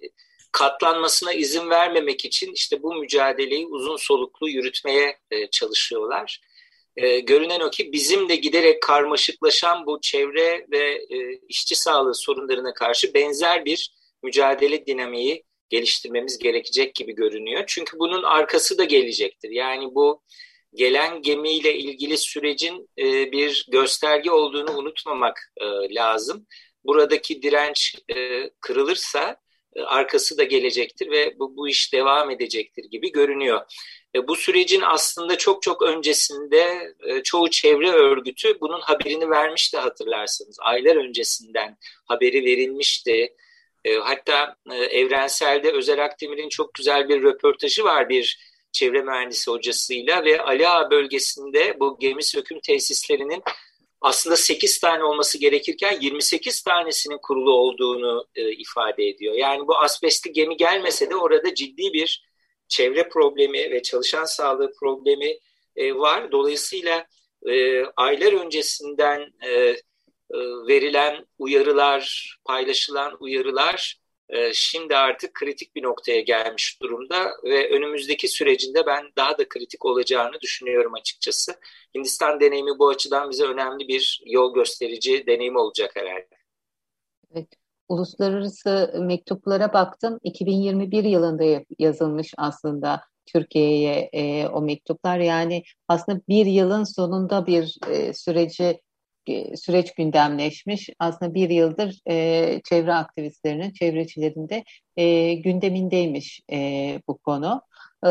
katlanmasına izin vermemek için işte bu mücadeleyi uzun soluklu yürütmeye e, çalışıyorlar. E, görünen o ki bizim de giderek karmaşıklaşan bu çevre ve e, işçi sağlığı sorunlarına karşı benzer bir mücadele dinamiği geliştirmemiz gerekecek gibi görünüyor. Çünkü bunun arkası da gelecektir. Yani bu gelen gemiyle ilgili sürecin e, bir gösterge olduğunu unutmamak e, lazım. Buradaki direnç e, kırılırsa e, arkası da gelecektir ve bu, bu iş devam edecektir gibi görünüyor. E, bu sürecin aslında çok çok öncesinde e, çoğu çevre örgütü bunun haberini vermişti, hatırlarsınız. Aylar öncesinden haberi verilmişti. E, hatta e, Evrensel'de Özer Akdemir'in çok güzel bir röportajı var bir çevre mühendisi hocasıyla ve Ali Ağa bölgesinde bu gemi söküm tesislerinin aslında sekiz tane olması gerekirken yirmi sekiz tanesinin kurulu olduğunu e, ifade ediyor. Yani bu asbestli gemi gelmese de orada ciddi bir çevre problemi ve çalışan sağlığı problemi e, var. Dolayısıyla e, aylar öncesinden e, e, verilen uyarılar, paylaşılan uyarılar e, şimdi artık kritik bir noktaya gelmiş durumda ve önümüzdeki sürecinde ben daha da kritik olacağını düşünüyorum açıkçası. Hindistan deneyimi bu açıdan bize önemli bir yol gösterici deneyim olacak herhalde. Evet. Uluslararası mektuplara baktım. iki bin yirmi bir yılında yazılmış aslında Türkiye'ye e, o mektuplar. Yani aslında bir yılın sonunda bir e, süreci e, süreç gündemleşmiş. Aslında bir yıldır e, çevre aktivistlerinin, çevrecilerin de e, gündemindeymiş e, bu konu. E,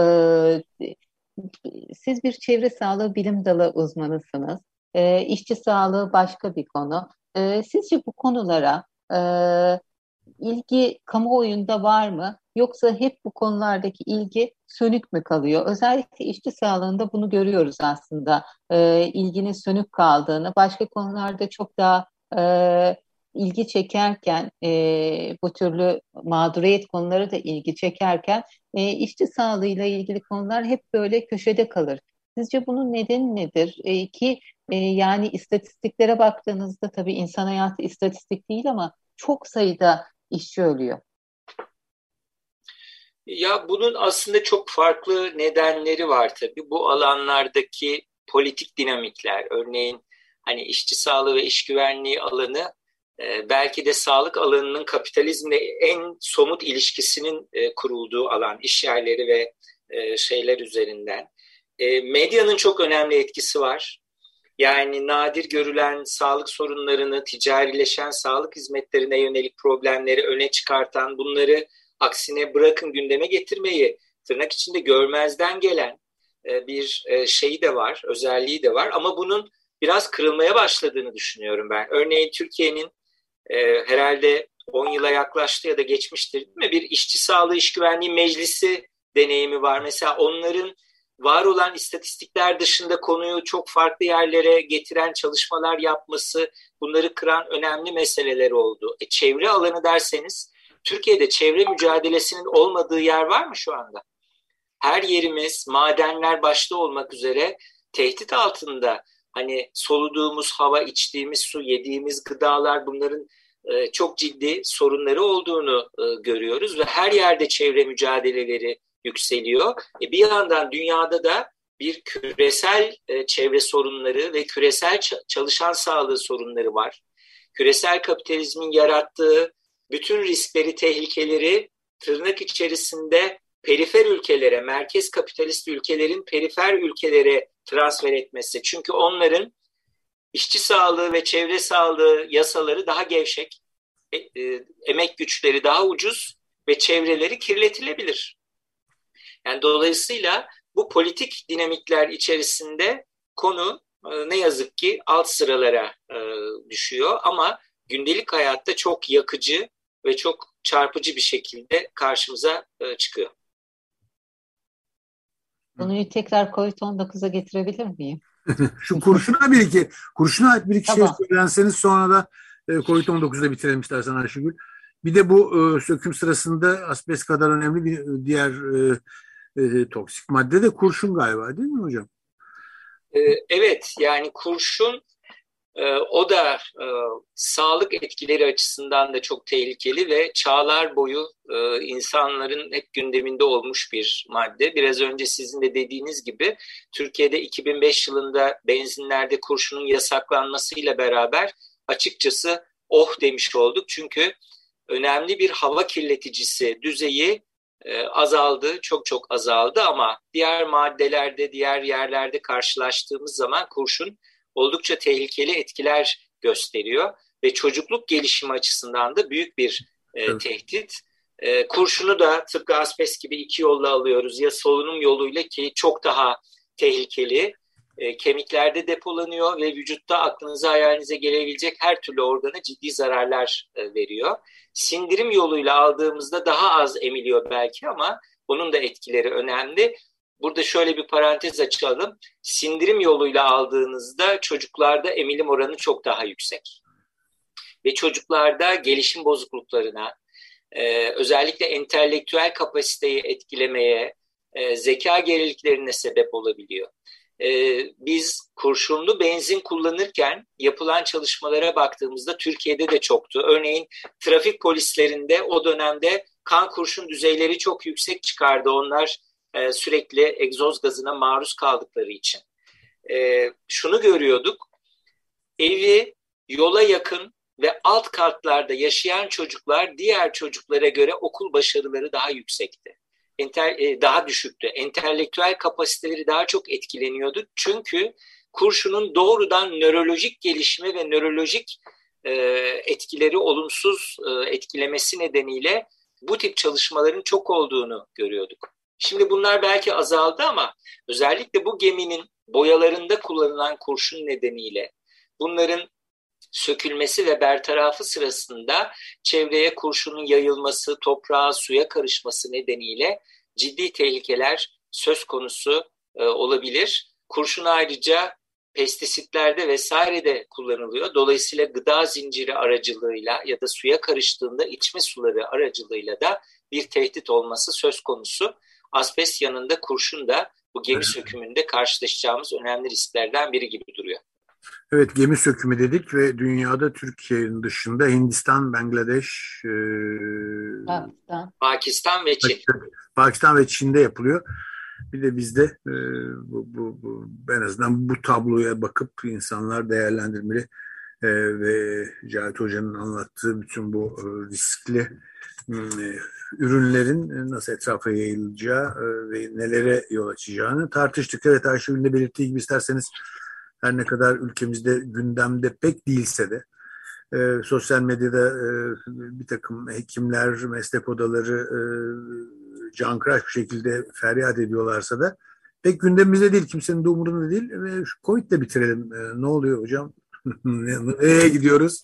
Siz bir çevre sağlığı bilim dalı uzmanısınız. E, işçi sağlığı başka bir konu. E, sizce bu konulara Ee, ilgi kamuoyunda var mı? Yoksa hep bu konulardaki ilgi sönük mü kalıyor? Özellikle işçi sağlığında bunu görüyoruz aslında. Ee, ilginin sönük kaldığını, başka konularda çok daha e, ilgi çekerken, e, bu türlü mağduriyet konuları da ilgi çekerken, e, işçi sağlığıyla ilgili konular hep böyle köşede kalır. Sizce bunun nedeni nedir? E, ki e, yani istatistiklere baktığınızda tabii insan hayatı istatistik değil ama çok sayıda işçi ölüyor. Ya bunun aslında çok farklı nedenleri var tabii. Bu alanlardaki politik dinamikler, örneğin hani işçi sağlığı ve iş güvenliği alanı e, belki de sağlık alanının kapitalizmle en somut ilişkisinin e, kurulduğu alan, iş yerleri ve e, şeyler üzerinden. E, medyanın çok önemli etkisi var. Yani nadir görülen sağlık sorunlarını, ticarileşen sağlık hizmetlerine yönelik problemleri öne çıkartan, bunları aksine bırakın gündeme getirmeyi tırnak içinde görmezden gelen bir şeyi de var, özelliği de var. Ama bunun biraz kırılmaya başladığını düşünüyorum ben. Örneğin Türkiye'nin e, herhalde on yıla yaklaştı ya da geçmiştir, değil mi? Bir işçi sağlığı iş güvenliği meclisi deneyimi var. Mesela onların var olan istatistikler dışında konuyu çok farklı yerlere getiren çalışmalar yapması, bunları kıran önemli meseleler oldu. E, çevre alanı derseniz, Türkiye'de çevre mücadelesinin olmadığı yer var mı şu anda? Her yerimiz, madenler başta olmak üzere tehdit altında. Hani soluduğumuz hava, içtiğimiz su, yediğimiz gıdalar, bunların e, çok ciddi sorunları olduğunu e, görüyoruz ve her yerde çevre mücadeleleri yükseliyor. E bir yandan dünyada da bir küresel e, çevre sorunları ve küresel ç- çalışan sağlığı sorunları var. Küresel kapitalizmin yarattığı bütün riskleri, tehlikeleri tırnak içerisinde perifer ülkelere, merkez kapitalist ülkelerin perifer ülkelere transfer etmesi. Çünkü onların işçi sağlığı ve çevre sağlığı yasaları daha gevşek, e, e, emek güçleri daha ucuz ve çevreleri kirletilebilir. Yani dolayısıyla bu politik dinamikler içerisinde konu e, ne yazık ki alt sıralara e, düşüyor ama gündelik hayatta çok yakıcı ve çok çarpıcı bir şekilde karşımıza e, çıkıyor. Konuyu tekrar covid on dokuza getirebilir miyim? Şu kurşuna bir iki, kurşuna ait bir iki Tamam. şey söylenseniz sonra da e, covid on dokuzda bitirelim istersen Ayşegül. Bir de bu e, söküm sırasında asbest kadar önemli bir diğer e, e, toksik madde de kurşun galiba, değil mi hocam? E, evet, yani kurşun E, o da e, sağlık etkileri açısından da çok tehlikeli ve çağlar boyu e, insanların hep gündeminde olmuş bir madde. Biraz önce sizin de dediğiniz gibi Türkiye'de iki bin beş yılında benzinlerde kurşunun yasaklanmasıyla beraber açıkçası oh demiş olduk. Çünkü önemli bir hava kirleticisi düzeyi e, azaldı, çok çok azaldı ama diğer maddelerde, diğer yerlerde karşılaştığımız zaman kurşun oldukça tehlikeli etkiler gösteriyor ve çocukluk gelişimi açısından da büyük bir e, evet. tehdit. E, kurşunu da tıpkı asbest gibi iki yolla alıyoruz. Ya solunum yoluyla ki çok daha tehlikeli. E, kemiklerde depolanıyor ve vücutta aklınıza hayalinize gelebilecek her türlü organa ciddi zararlar e, veriyor. Sindirim yoluyla aldığımızda daha az emiliyor belki ama onun da etkileri önemli. Burada şöyle bir parantez açalım. Sindirim yoluyla aldığınızda çocuklarda emilim oranı çok daha yüksek. Ve çocuklarda gelişim bozukluklarına, e, özellikle entelektüel kapasiteyi etkilemeye, e, zeka geriliklerine sebep olabiliyor. E, biz kurşunlu benzin kullanırken yapılan çalışmalara baktığımızda Türkiye'de de çoktu. Örneğin trafik polislerinde o dönemde kan kurşun düzeyleri çok yüksek çıkardı. Onlar e, sürekli egzoz gazına maruz kaldıkları için. E, şunu görüyorduk, evi yola yakın ve alt katlarda yaşayan çocuklar diğer çocuklara göre okul başarıları daha yüksekti. Enter, e, daha düşüktü. Entelektüel kapasiteleri daha çok etkileniyordu. Çünkü kurşunun doğrudan nörolojik gelişimi ve nörolojik e, etkileri olumsuz e, etkilemesi nedeniyle bu tip çalışmaların çok olduğunu görüyorduk. Şimdi bunlar belki azaldı ama özellikle bu geminin boyalarında kullanılan kurşun nedeniyle bunların sökülmesi ve bertarafı sırasında çevreye kurşunun yayılması, toprağa, suya karışması nedeniyle ciddi tehlikeler söz konusu e, olabilir. Kurşun ayrıca pestisitlerde vesairede kullanılıyor. Dolayısıyla gıda zinciri aracılığıyla ya da suya karıştığında içme suları aracılığıyla da bir tehdit olması söz konusu. Asbest yanında kurşun da bu gemi sökümünde karşılaşacağımız önemli risklerden biri gibi duruyor. Evet, gemi sökümü dedik ve dünyada Türkiye'nin dışında Hindistan, Bangladeş, e, Pakistan. Pakistan ve Çin. Pakistan ve Çin'de yapılıyor. Bir de bizde e, bu, bu, bu en azından bu tabloya bakıp insanlar değerlendirmeli e, ve Cahit Hoca'nın anlattığı bütün bu e, riskli e, ürünlerin nasıl etrafa yayılacağı e, ve nelere yol açacağını tartıştık. Evet, Ayşegül'ün de belirttiği gibi isterseniz her ne kadar ülkemizde gündemde pek değilse de e, sosyal medyada e, bir takım hekimler, meslek odaları e, cankıraş bir şekilde feryat ediyorlarsa da pek gündemimizde değil, kimsenin de umurunda değil. Ve şu Covid'le bitirelim. E, ne oluyor hocam? Nereye gidiyoruz?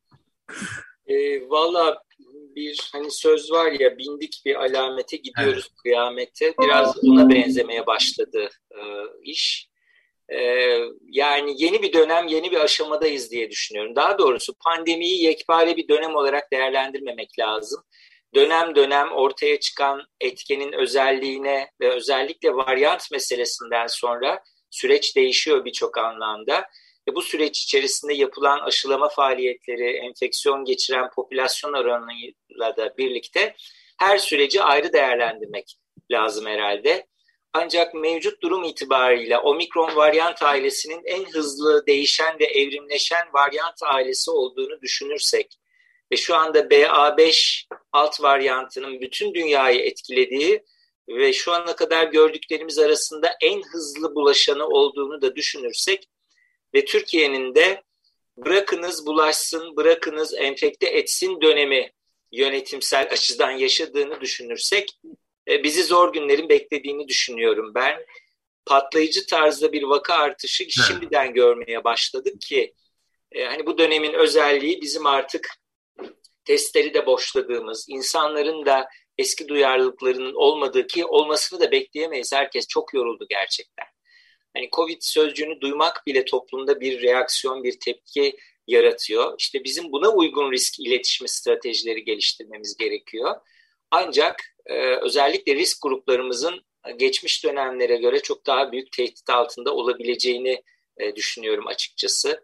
E, Valla bir hani söz var ya, bindik bir alamete gidiyoruz evet. Kıyamete. Biraz ona benzemeye başladı e, iş. Ee, yani yeni bir dönem, yeni bir aşamadayız diye düşünüyorum. Daha doğrusu pandemiyi yekpare bir dönem olarak değerlendirmemek lazım. Dönem dönem ortaya çıkan etkenin özelliğine ve özellikle varyant meselesinden sonra süreç değişiyor birçok anlamda. Ve bu süreç içerisinde yapılan aşılama faaliyetleri, enfeksiyon geçiren popülasyon oranıyla da birlikte her süreci ayrı değerlendirmek lazım herhalde. Ancak mevcut durum itibariyle omikron varyant ailesinin en hızlı değişen ve evrimleşen varyant ailesi olduğunu düşünürsek ve şu anda B A beş alt varyantının bütün dünyayı etkilediği ve şu ana kadar gördüklerimiz arasında en hızlı bulaşanı olduğunu da düşünürsek ve Türkiye'nin de bırakınız bulaşsın, bırakınız enfekte etsin dönemi yönetimsel açıdan yaşadığını düşünürsek bizi zor günlerin beklediğini düşünüyorum ben. Patlayıcı tarzda bir vaka artışı şimdiden görmeye başladık ki e, hani bu dönemin özelliği bizim artık testleri de boşladığımız, insanların da eski duyarlılıklarının olmadığı, ki olmasını da bekleyemeyiz. Herkes çok yoruldu gerçekten. Hani Covid sözcüğünü duymak bile toplumda bir reaksiyon, bir tepki yaratıyor. İşte bizim buna uygun risk iletişimi stratejileri geliştirmemiz gerekiyor. Ancak e, özellikle risk gruplarımızın geçmiş dönemlere göre çok daha büyük tehdit altında olabileceğini e, düşünüyorum açıkçası.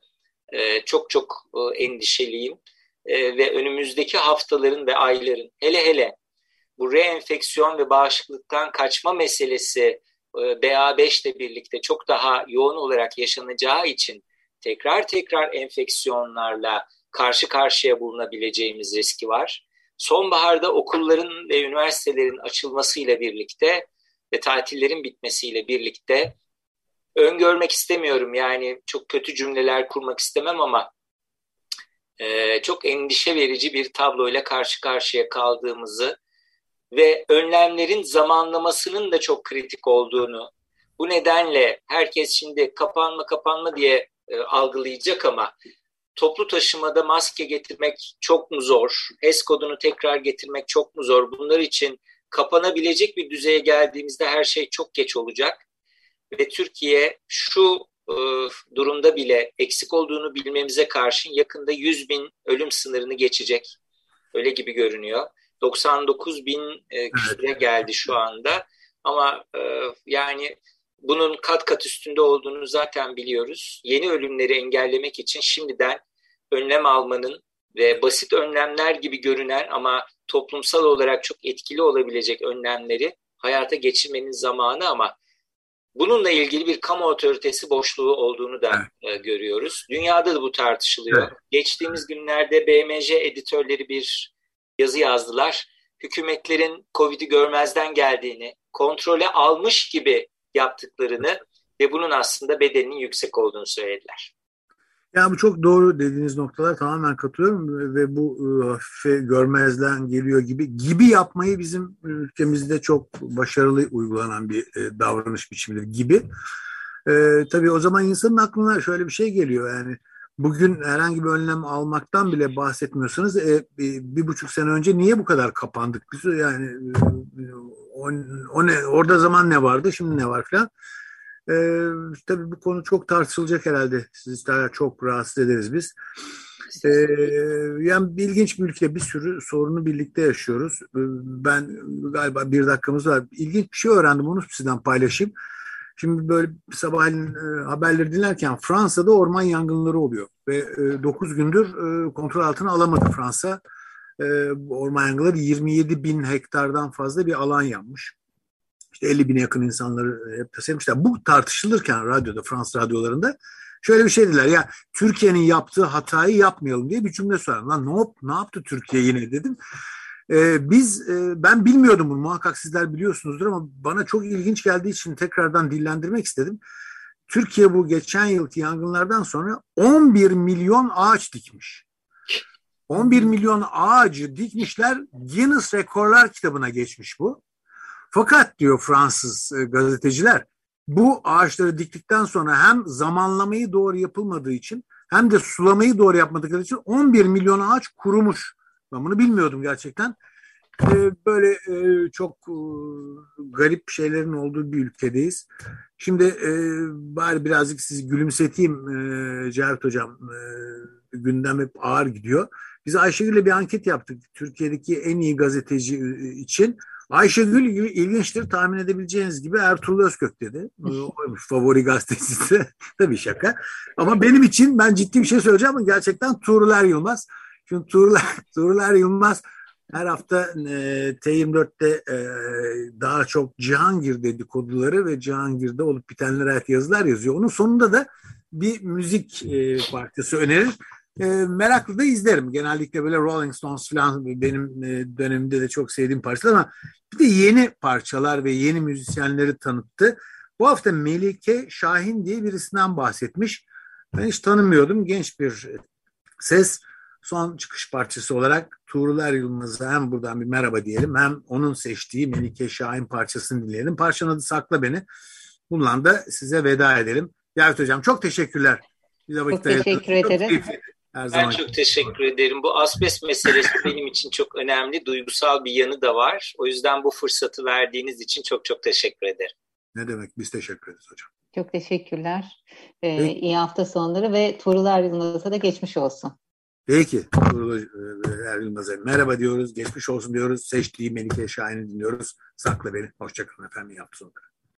e, çok çok e, endişeliyim. E, ve önümüzdeki haftaların ve ayların hele hele bu reenfeksiyon ve bağışıklıktan kaçma meselesi e, B A beş ile birlikte çok daha yoğun olarak yaşanacağı için tekrar tekrar enfeksiyonlarla karşı karşıya bulunabileceğimiz riski var. Sonbaharda okulların ve üniversitelerin açılmasıyla birlikte ve tatillerin bitmesiyle birlikte öngörmek istemiyorum. Yani çok kötü cümleler kurmak istemem ama e, çok endişe verici bir tabloyla karşı karşıya kaldığımızı ve önlemlerin zamanlamasının da çok kritik olduğunu, bu nedenle herkes şimdi kapanma kapanma diye e, algılayacak ama toplu taşımada maske getirmek çok mu zor? H E S kodunu tekrar getirmek çok mu zor? Bunlar için kapanabilecek bir düzeye geldiğimizde her şey çok geç olacak. Ve Türkiye şu e, durumda bile eksik olduğunu bilmemize karşın yakında yüz bin ölüm sınırını geçecek. Öyle gibi görünüyor. doksan dokuz bin e, küsure geldi şu anda. Ama e, yani bunun kat kat üstünde olduğunu zaten biliyoruz. Yeni ölümleri engellemek için şimdiden önlem almanın ve basit önlemler gibi görünen ama toplumsal olarak çok etkili olabilecek önlemleri hayata geçirmenin zamanı ama bununla ilgili bir kamu otoritesi boşluğu olduğunu da evet. e, görüyoruz. Dünyada da bu tartışılıyor. Evet. Geçtiğimiz günlerde B M J editörleri bir yazı yazdılar. Hükümetlerin Covid'i görmezden geldiğini, kontrole almış gibi yaptıklarını ve bunun aslında bedelinin yüksek olduğunu söylediler. Ya bu çok doğru dediğiniz noktalar, tamamen katılıyorum ve bu e, hafife görmezden geliyor gibi gibi yapmayı bizim ülkemizde çok başarılı uygulanan bir e, davranış biçimidir gibi. E, tabii o zaman insanın aklına şöyle bir şey geliyor, yani bugün herhangi bir önlem almaktan bile bahsetmiyorsanız e, bir, bir buçuk sene önce niye bu kadar kapandık biz? Yani e, o, o ne, orada zaman ne vardı, şimdi ne var falan. Ee, tabii bu konu çok tartışılacak herhalde. Sizi daha çok rahatsız ederiz biz. Ee, yani ilginç bir ülke, bir sürü sorunu birlikte yaşıyoruz. Ee, ben galiba bir dakikamız var. İlginç bir şey öğrendim, onu sizden paylaşayım. Şimdi böyle sabahleyin e, haberleri dinlerken Fransa'da orman yangınları oluyor ve e, dokuz gündür e, kontrol altına alamadı Fransa. E, orman yangınları yirmi yedi bin hektardan fazla bir alan yanmış. İşte elli bine yakın insanları hep sevmişler. Bu tartışılırken radyoda, Fransız radyolarında şöyle bir şey dediler. Ya Türkiye'nin yaptığı hatayı yapmayalım diye bir cümle söyledim. Lan ne, yap, ne yaptı Türkiye yine dedim. Ee, biz, e, ben bilmiyordum bunu. Muhakkak sizler biliyorsunuzdur ama bana çok ilginç geldiği için tekrardan dillendirmek istedim. Türkiye bu geçen yılki yangınlardan sonra on bir milyon ağaç dikmiş. on bir milyon ağacı dikmişler. Guinness Rekorlar kitabına geçmiş bu. Fakat diyor Fransız e, gazeteciler, bu ağaçları diktikten sonra hem zamanlamayı doğru yapılmadığı için hem de sulamayı doğru yapmadıkları için on bir milyon ağaç kurumuş. Ben bunu bilmiyordum gerçekten. E, böyle e, çok e, garip şeylerin olduğu bir ülkedeyiz. Şimdi e, bari birazcık sizi gülümseteyim e, Cevdet Hocam. E, gündem hep ağır gidiyor. Biz Ayşegül'le bir anket yaptık. Türkiye'deki en iyi gazeteci için. Ayşegül ilginçtir, tahmin edebileceğiniz gibi Ertuğrul Özkök dedi. O favori gazetecisi. Tabii şaka. Ama benim için, ben ciddi bir şey söyleyeceğim ama gerçekten Tuğrul Er Yılmaz. Çünkü Tuğrul, Tuğrul Er Yılmaz her hafta e, T yirmi dörtte e, daha çok Cihangir dedikoduları ve Cihangir'de olup bitenlere ait yazılar yazıyor. Onun sonunda da bir müzik e, parçası önerir. E, meraklı da izlerim. Genellikle böyle Rolling Stones falan benim e, dönemimde de çok sevdiğim parçalar ama bir de yeni parçalar ve yeni müzisyenleri tanıttı. Bu hafta Melike Şahin diye birisinden bahsetmiş. Ben hiç tanımıyordum. Genç bir ses. Son çıkış parçası olarak Tuğrul Er Yılmaz'a hem buradan bir merhaba diyelim, hem onun seçtiği Melike Şahin parçasını dinleyelim. Parçanın adı Sakla Beni. Bununla da size veda edelim. Cavit Hocam çok teşekkürler. Bize çok teşekkür ederim. Her zaman. Ben çok teşekkür ederim. Bu asbest meselesi benim için çok önemli. Duygusal bir yanı da var. O yüzden bu fırsatı verdiğiniz için çok çok teşekkür ederim. Ne demek? Biz teşekkür ederiz hocam. Çok teşekkürler. Ee, iyi hafta sonları ve Tuğrul Er Yılmaz'a da geçmiş olsun. Peki. Tuğrul Er Yılmaz'a merhaba diyoruz. Geçmiş olsun diyoruz. Seçtiği Melike Şahin'i dinliyoruz. Sakla Beni. Hoşçakalın efendim. İyi hafta sonları.